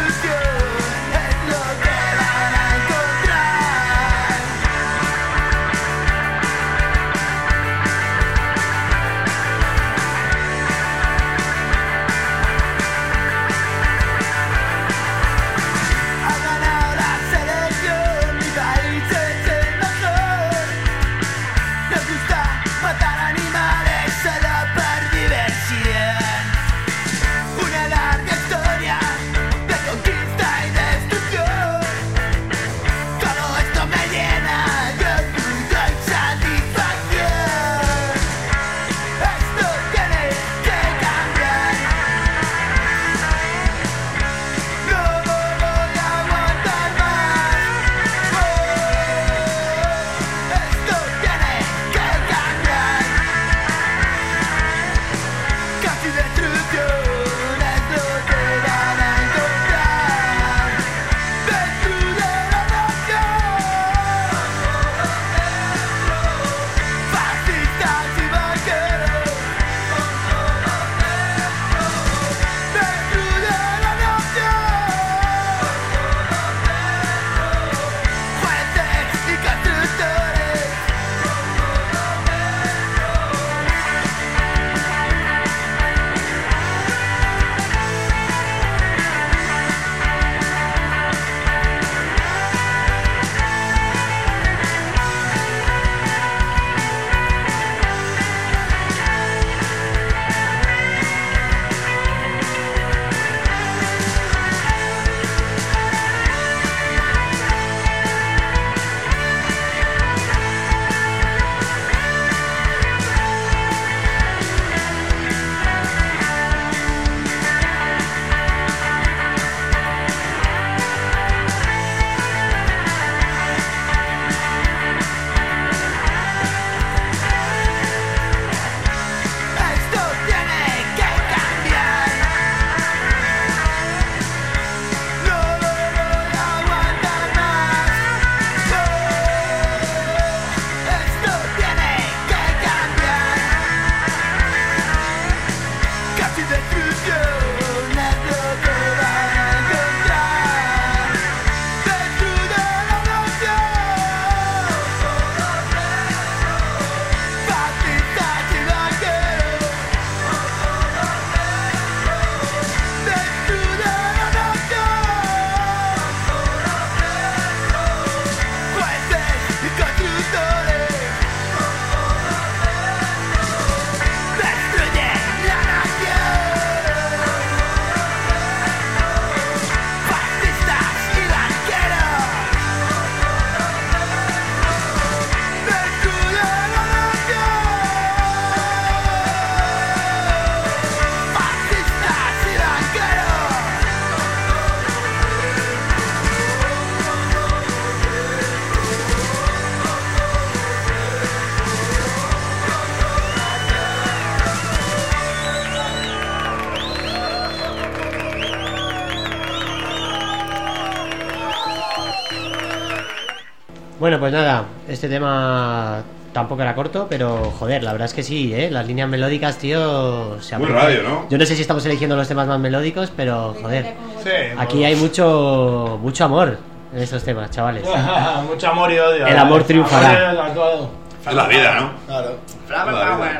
Bueno, pues nada, este tema tampoco era corto, pero joder, la verdad es que sí, ¿eh? Las líneas melódicas, tío, se muy radio, ¿no? Yo no sé si estamos eligiendo los temas más melódicos, pero joder, Sí, aquí hay mucho mucho amor en estos temas, chavales. mucho amor y odio. El amor triunfará. Amor a todo. Es la vida, ¿no? Claro. Flower Power.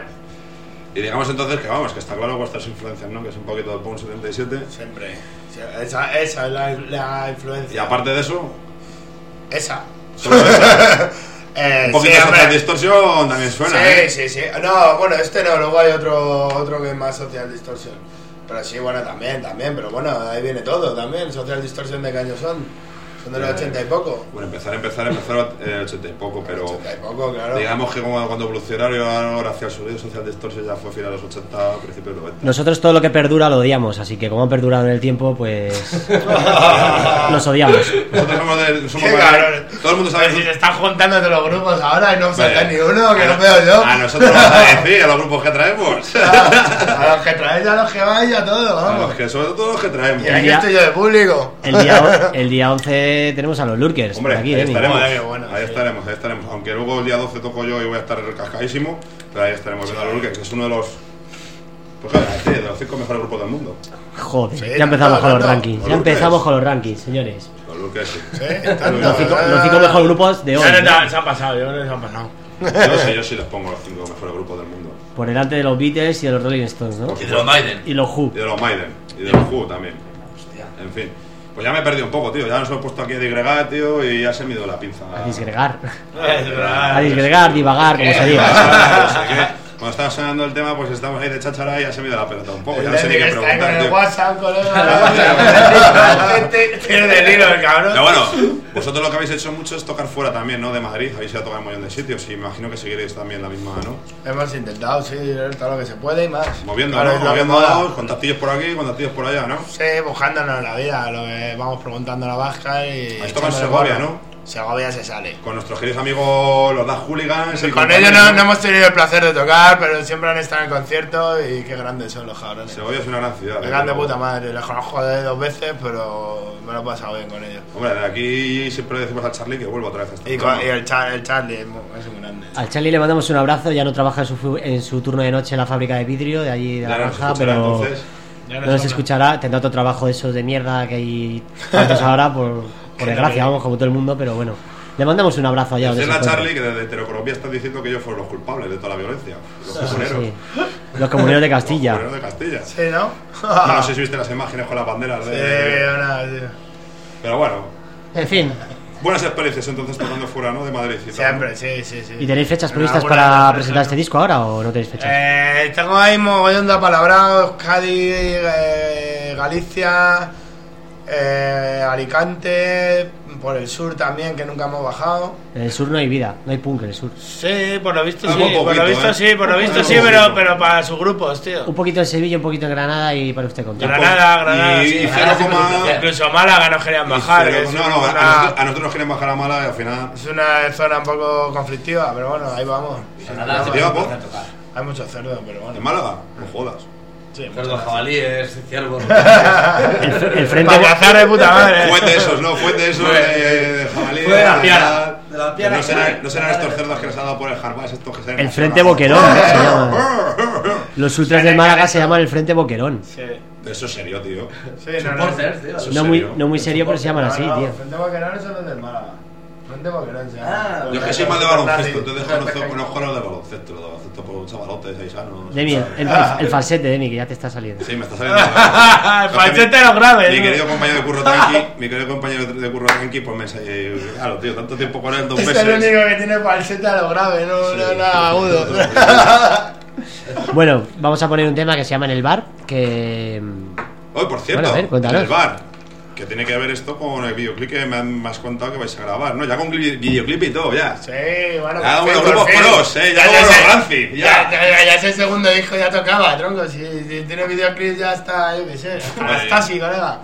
Y digamos entonces que vamos, que está claro vuestras influencias, ¿no? Que es un poquito de Punk setenta y siete. Siempre. Esa, esa es la, la influencia. Y aparte de eso, esa. solo esa. eh, Un poquito sí, de hombre. Social Distortion también suena, Sí, ¿eh? sí, sí. No, bueno, este no, luego hay otro, otro que es más Social Distortion. Pero sí, bueno, también, también. Pero bueno, ahí viene todo también. Social Distortion, ¿de qué años son? Son de los ochenta y poco. Bueno, empezar, empezar, empezar el ochenta y poco, pero ochenta y poco, claro. digamos que como cuando evolucionaron ahora hacia el sonido Social Distortion ya fue final de los ochenta, principios de los noventa. Nosotros todo lo que perdura lo odiamos, así que como ha perdurado en el tiempo, pues los odiamos. Nosotros somos de... Somos Qué de- cabrón. todo el mundo sabe... Pero si se están juntando de los grupos ahora y no Vaya. sacan ni uno, que A no no- veo yo. A nosotros nos vas a decir, a los grupos que traemos. A los que traéis, a los que vais, a todos, A los vamos. que, sobre todo los que traemos. Y aquí día- estoy yo de público. El día, el día once tenemos a los Lurkers. Hombre, por aquí, ahí Demi. estaremos, Joder, qué bueno, ahí sí. estaremos, ahí estaremos. Aunque luego el día doce toco yo y voy a estar recascadísimo, pero ahí estaremos viendo a Lurker, que es uno de los Pues claro, sí, de los cinco mejores grupos del mundo. Joder, Sí, ya empezamos tanto, con los tanto. rankings. Los Ya empezamos Lucas. con los rankings, señores. Los Lucas, sí. Sí, tanto, Los cinco, eh, los cinco mejores grupos de hoy. Ya no ¿no? te- se han pasado, yo creo que se han pasado. Yo sí, yo sí les pongo los cinco mejores grupos del mundo. Por delante de los Beatles y de los Rolling Stones, ¿no? Y de los Maiden. Y los Who. Y de los Maiden. Y de los Who también. En fin. Pues ya me he perdido un poco, tío. Ya nos hemos puesto aquí a digregar, tío, y ya se me ha ido la pinza. A disgregar. Es verdad. A disgregar, divagar, como se No diga. sé qué. Cuando estaba sonando el tema, pues estamos ahí de cháchara y ya se me ha ido la pelota un poco. Ya El no sé ni Lenny qué que está ahí con preguntar, el tío. WhatsApp, colega. Tiene del hilo el cabrón. Pero bueno, vosotros lo que habéis hecho mucho es tocar fuera también, ¿no? De Madrid. Habéis ido a tocar en un millón de sitios y me imagino que seguiréis también la misma, ¿no? Hemos intentado, sí, todo lo que se puede y más. Moviendo, Claro, ¿no? es lo que Moviendo mola. dados, contactillos por aquí, contactillos por allá, ¿no? Sí, buscándonos la vida, lo que vamos preguntando a la vasca y... Habéis tocado en echándole Segovia, bola. ¿no? Segovia se sale. Con nuestros queridos amigos los Das Hooligans. y Con compañía, ellos no, no hemos tenido el placer de tocar, pero siempre han estado en el concierto y qué grandes son los cabrones. Segovia es una gran ciudad. Me ¿eh? dan de Pero- puta madre, les conozco de dos veces, pero me lo he pasado bien con ellos. Hombre, de aquí siempre le decimos a Charlie que vuelva otra vez a este Y, programa. con- y el, Char- el Charlie es muy, es muy grande. Al Charlie le mandamos un abrazo, ya no trabaja en su, fu- en su turno de noche en la fábrica de vidrio de allí de Ya la no nos granja, escuchará, pero entonces. Ya no nos sobra. escuchará, tendrá otro trabajo de esos de mierda que hay tantos ahora, por, por desgracia, vamos, como todo el mundo, pero bueno. Le mandamos un abrazo allá donde Decirle se a encuentre. Charlie que desde Heterocolomía están diciendo que ellos fueron los culpables de toda la violencia. Los Sí, comuneros. sí. Los comuneros de Los Castilla. comuneros de Castilla. Sí, ¿no? No, no sé si viste las imágenes con las banderas Sí, de... una, sí. Pero bueno, En fin, buenas experiencias entonces tocando fuera, ¿no? De Madrid y tal. Siempre, sí, sí, sí. ¿y tenéis fechas En previstas alguna para empresa, presentar ¿no? este disco ahora o no tenéis fechas? Eh, tengo ahí mogollón de apalabrados, Cádiz, eh, Galicia, eh, Alicante, por el sur también, que nunca hemos bajado. En el sur no hay vida, no hay punk en el sur. Sí, por lo visto Ah, sí, un por poquito, lo visto ¿eh? sí, por lo Un visto poquito. sí, pero, pero para sus grupos, tío. Un poquito en Sevilla, un poquito en Granada y para usted contar. Granada, Granada, Y- sí. y cero coma- Incluso Málaga nos querían bajar. Y cero- que es no, no, a, una- a nosotros, a nosotros nos quieren bajar a mala y al final... Es una zona un poco conflictiva, pero bueno, ahí vamos. Granada se ¿Te iba, puede po? tocar. Hay muchos cerdos, pero ¿En bueno. Málaga? No jodas. Sí, Cerdos, jabalíes, ciervos. El, fr- el frente, Para cazar de puta madre. Fue de esos, ¿no? Fue de esos de, de jabalí. Fue de la tal. piara. De la piara. No serán, no serán estos cerdos que nos han dado por el Jarbás, estos que se el Frente Boquerón, ¿no? Se llama. Los ultras del Málaga se llaman el Frente Boquerón. Sí, Eso es serio, tío. sí, no, no. Supporters, tío. Eso es No muy, serio. no muy serio, pero se llaman así, No, no, tío. Frente Boquerón son los del Málaga. Frente Boquerón se llama. Ah, Yo es que soy más de baloncesto, entonces conozco, conozco los de baloncesto, los de baloncesto por chavalotes, ahí sanos. Demi, el, el, el falsete, Demi, que ya te está saliendo. Sí, me está saliendo. El falsete lo grave, Mi ¿no? querido compañero de curro Tranqui, mi querido compañero de curro Tranqui, pues me enseñé, claro, tío, tanto tiempo con él, dos Es meses. el único que tiene falsete a lo grave, no, Sí. no nada agudo. Bueno, vamos a poner un tema que se llama En el bar, que... Hoy, por cierto, Bueno, a ver, en cuéntanos. el bar, que tiene que ver esto con el videoclip que me, han, me has contado que vais a grabar, ¿no? Ya con vi- videoclip y todo, ya. Sí, bueno, Ya por como fin, los por grupos fin. pros, eh, ya como sé- los Ranci, Ya, ya. ya, ya, ya ese segundo disco ya tocaba, tronco. Si, si tiene videoclip ya está, yo qué sé. Hasta así, colega.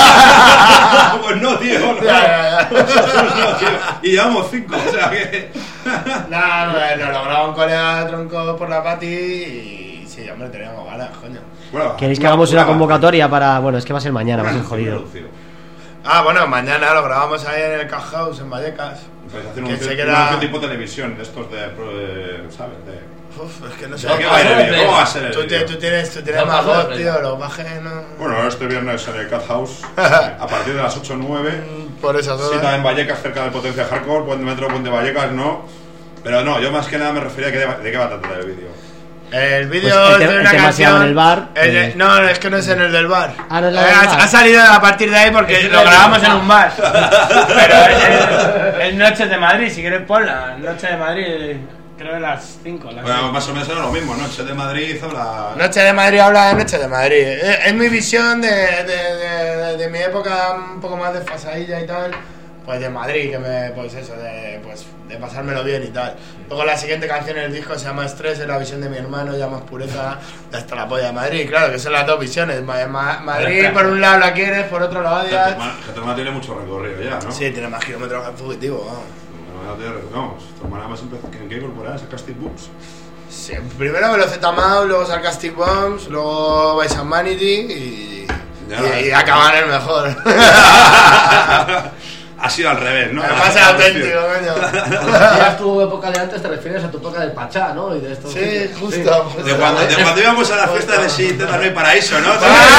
Pues no, tío, no. Ya, ya, ya. No, tío. Y llevamos cinco, o sea que... Nada, pues, nos lo grabó un colega tronco por la pati y sí, hombre, teníamos ganas, coño. Bueno, ¿Queréis que hagamos una convocatoria para...? Bueno, es que va a ser mañana, va a ser jodido. Ah, bueno, mañana lo grabamos ahí en el Cash House en Vallecas. Vais a hacer Que un, se un queda- anuncio tipo televisión, de estos de, de ¿sabes? De... Uf, es que no sé. ¿Qué va a ir el vídeo? ¿Cómo va a ser el Tú, te- vídeo? tú tienes, tú tienes No, más paso de voz, prensa. tío, los bajes no. Bueno, este viernes en el Cat House, a partir de las ocho o nueve. Por esa zona. Cita en Vallecas, cerca de Potencia Hardcore, Puente Metro, Puente Vallecas, no. Pero no, yo más que nada me refería a que de, de qué va a tratar el vídeo. El vídeo Pues el te- es de el una tema se llama canción. En el bar, el de- eh. no, es que no es en el del bar. Ah, no es la Eh, del ha, bar. ha salido a partir de ahí porque lo grabamos en un bar. Pero es, es Noches de Madrid, si quieres ponla. Noche de Madrid, creo que las cinco. Las Bueno, seis. más o menos era lo mismo, Noche de Madrid hizo la... Noche de Madrid habla de Noche de Madrid. Es, es mi visión de, de, de, de mi época un poco más desfasadilla y tal. Pues de Madrid, que me, pues eso, de, pues, de pasármelo bien y tal. Luego la siguiente canción del disco se llama Estrés, es la visión de mi hermano, ya más pureza, hasta la polla de Madrid. Claro, que son las dos visiones. Ma- Ma- Madrid por un lado la quieres, por otro la odias. Que tu hermana tiene mucho recorrido ya, ¿no? Sí, tiene más kilómetros que el fugitivo, vamos. No, no, no, vamos, tu hermana más empezó en qué corporal, Sarcastic Boobs. Sí, primero Veloceta Mau, luego Sarcastic Bombs, luego Vice and Vanity y, Ya, y, y acaban el mejor. Ha sido al revés, ¿no? Me pasa auténtico, coño. Cuando decías tu época de antes, te refieres a tu época del Pachá, ¿no? Y de estos Sí, sitios. justo. Sí. De cuando, de cuando íbamos a la fiesta de Sí, Teta No Hay Paraíso, ¿no?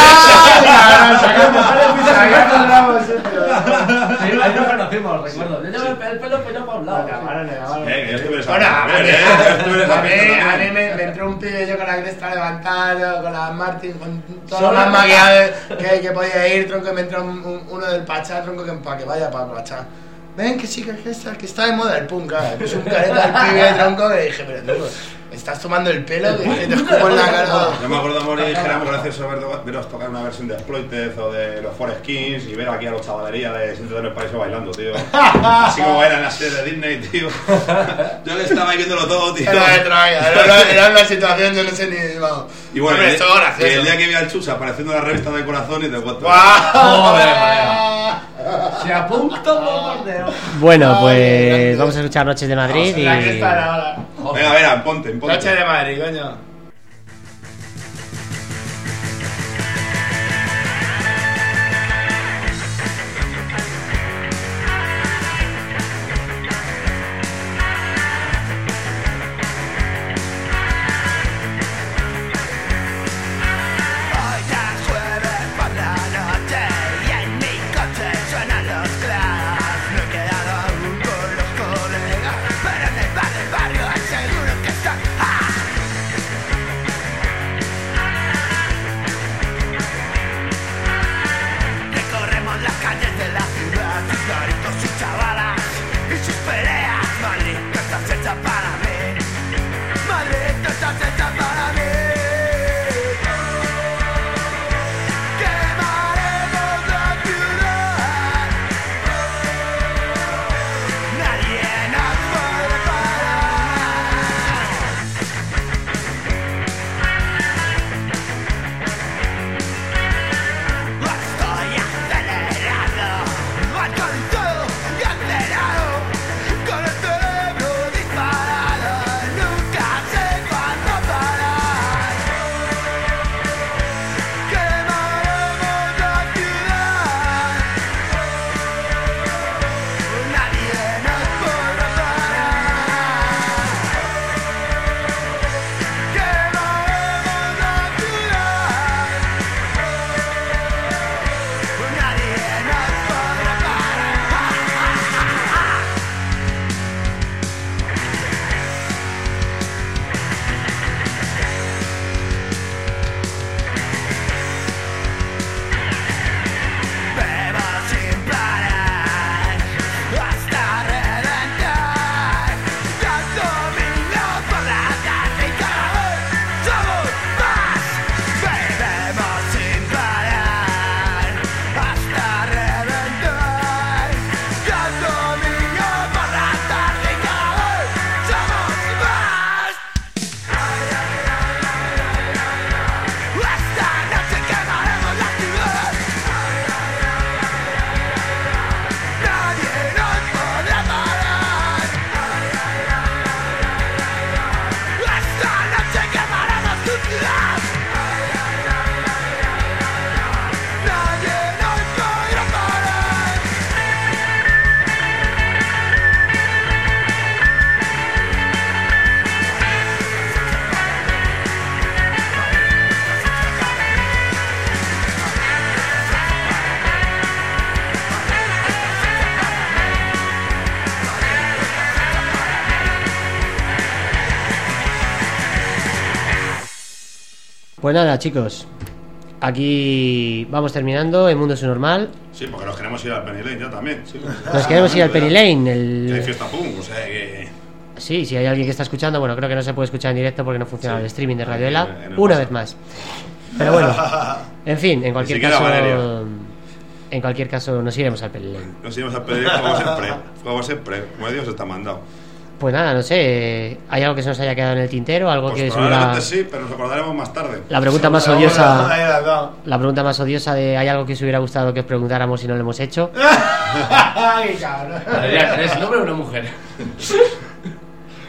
Sí, ahí nos conocimos, recuerdo. Yo llevaba el pelo peinado para un lado. Eh, que yo estuve en Bueno, San a mí, Miguel, eh, yo estuve en a San mí, Miguel a mí también. me, me entró un pibe yo con la cresta levantada, con la Martin, con todo Solo lo más la- maquillado que, que podía ir, tronco, y me entró un- un- uno del Pachá, tronco, que para que vaya para Pachá. Ven, que sí, que, que, está, que está de moda el punk, ¿eh? Pues un careta del pibe, tronco, que dije, pero tú, estás tomando el pelo, que te escupo en la cara. Yo me acuerdo, amor, y dijéramos gracioso ver, veros tocar una versión de Exploited o de los Forest Kings y ver aquí a los chavalería de Siéntate en el Paraíso bailando, tío. Así como bailan en la serie de Disney, tío. Yo que estaba ahí viéndolo todo, tío. Era de traga, era, era una situación, yo no sé ni, vamos. Y bueno, Hombre, el, estuvo y gracioso. el día que vi al Chusa apareciendo en la revista de Corazón y te cuento. Joder, se apunta un bombardeo. Bueno, Ay, pues grande. vamos a escuchar Noches de Madrid La que y... está ahora. Venga, venga, ponte, ponte. Noche de Madrid, coño. Hoy ya es jueves por la noche y en mi coche suenan los Clash. No he quedado aún con los colegas, pero en el bar del barrio seguro que están. ¡Ah! Recorremos las calles de la ciudad, sus maritos, sus chavalas y sus peleas. Madrid, tú estás hecha para mí. Madrid, tú estás hecha para mí. Quemaremos la ciudad. Nadie nos puede parar. Estoy acelerado, alcoholizado y alterado, con el cerebro disparado. Nunca sé cuándo parar. Quemaremos la ciudad. Nadie nos podrá parar. Quemaremos la ciudad. Nadie nos podrá parar. Bebo sin parar hasta reventar. Los domingos por la tarde y cada vez somos más. Bebemos sin parar hasta reventar. Los domingos por la tarde y cada vez somos más. Esta noche quemaremos la ciudad. Nadie nos podrá parar. Esta noche quemaremos tu ciudad. Nadie nos podrá parar. Pues nada, chicos. Aquí vamos terminando. El mundo es normal. Sí, porque nos queremos ir al Penny Lane ya también. Sí. Nos queremos ir al Penny Lane. Que hay El... fiesta punk, o sea que. Sí, si hay alguien que está escuchando, bueno, creo que no se puede escuchar en directo porque no funciona Sí. el streaming de Aquí, Radioela. en el Una WhatsApp. vez más. Pero bueno, en fin, en cualquier siquiera caso. Valeria. En cualquier caso, nos iremos al Penny Lane. Nos íbamos a pedir como siempre. Como siempre. Como Dios está mandado. Pues nada, no sé. ¿Hay algo que se nos haya quedado en el tintero? ¿Algo Pues que se hubiera... probablemente sí, pero nos acordaremos más tarde. La pregunta más Ahí odiosa. la has dado. La pregunta más odiosa de ¿hay algo que os hubiera gustado que os preguntáramos si no lo hemos hecho? Ay, cabrón. Valeria, ¿eres un hombre o una mujer?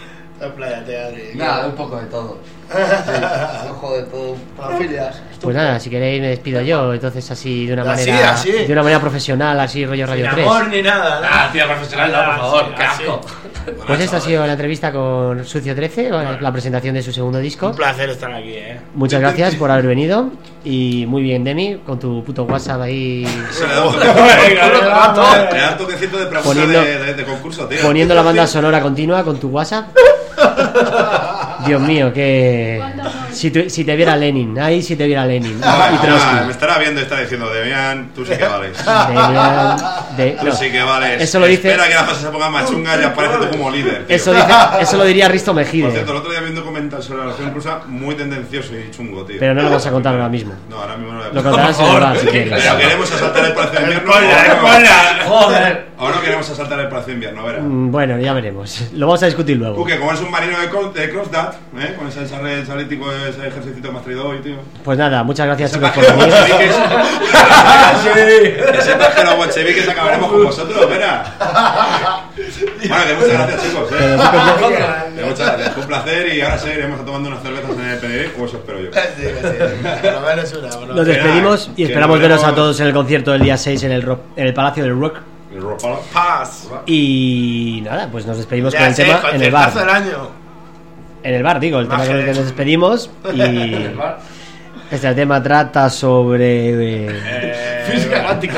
Expláyate, Adri. Nada, un poco de todo. Sí, ojo de todo. Parafilias. Pues nada, si queréis me despido yo, entonces así de una Así, manera así. de una manera profesional, así rollo Radio Sin tres. amor ni nada. ¿no? Ah, tío, profesional, no, por favor, qué asco. Pues esta ha sido la entrevista con Sucio trece, la presentación de su segundo disco. Un placer estar aquí, eh. Muchas gracias por haber venido y muy bien, Demi, con tu puto WhatsApp ahí Se le da un toque- Venga, le venga, vamos. da un toquecito de pregunta Poniendo- de, de, de concurso, tío. poniendo la banda sonora continua con tu WhatsApp. Dios mío, que si, tu- si te viera Lenin, ahí si te viera Lenin Ah, y Trotsky. ah, me estará viendo y está diciendo, Demian, tú sí que vales. Demian, de- Tú no. sí que vales. Eso lo dice- Espera que la fase se ponga más chunga y aparece tú como líder. tío. Eso dice, eso lo diría Risto Por Mejide, cierto, el otro día vi un documental sobre la relación rusa muy tendencioso y chungo, tío. pero no lo vamos a contar ahora mismo. No, ahora mismo no lo voy a Lo contar. contarás en el bar si quieres. Pero queremos asaltar el Palacio de Invierno. Ponla, o no. ponla. Joder. O no queremos asaltar el Palacio de Invierno, verá. Mm, Bueno, ya veremos. Lo vamos a discutir luego. Tú que como es un marino de, Col- de Crossdat, ¿eh? Con ese ensarre salítico, ese ejército que me has traído hoy, tío. Pues nada, muchas gracias Ese chicos por traje de venir. bolcheviques. Ese traje de los bolcheviques acabaremos con vosotros, verá. Bueno, que muchas gracias, chicos. ¿eh? Que muchas gracias. Un placer y ahora sí iremos a tomando unas cervezas en el Tenerife, o eso espero yo. Sí, que sí. Por lo menos una, por lo Nos menos. despedimos y Que esperamos nos veros a vemos. todos en el concierto del día seis en el, rock- en el Palacio del Rock. El Ropala. Paz. Y nada, pues nos despedimos Ya con el sé, tema en el conciertazo del bar. año. En el bar, digo, el tema con el que Maje. nos despedimos. Y este tema trata sobre. eh, Eh, Física cuántica.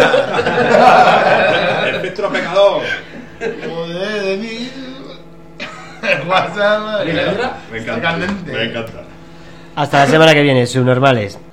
El espectro pecador. Joder, de mí. WhatsApp. ¿Literatura? Me encanta. Candente. Me encanta. Hasta la semana que viene, subnormales.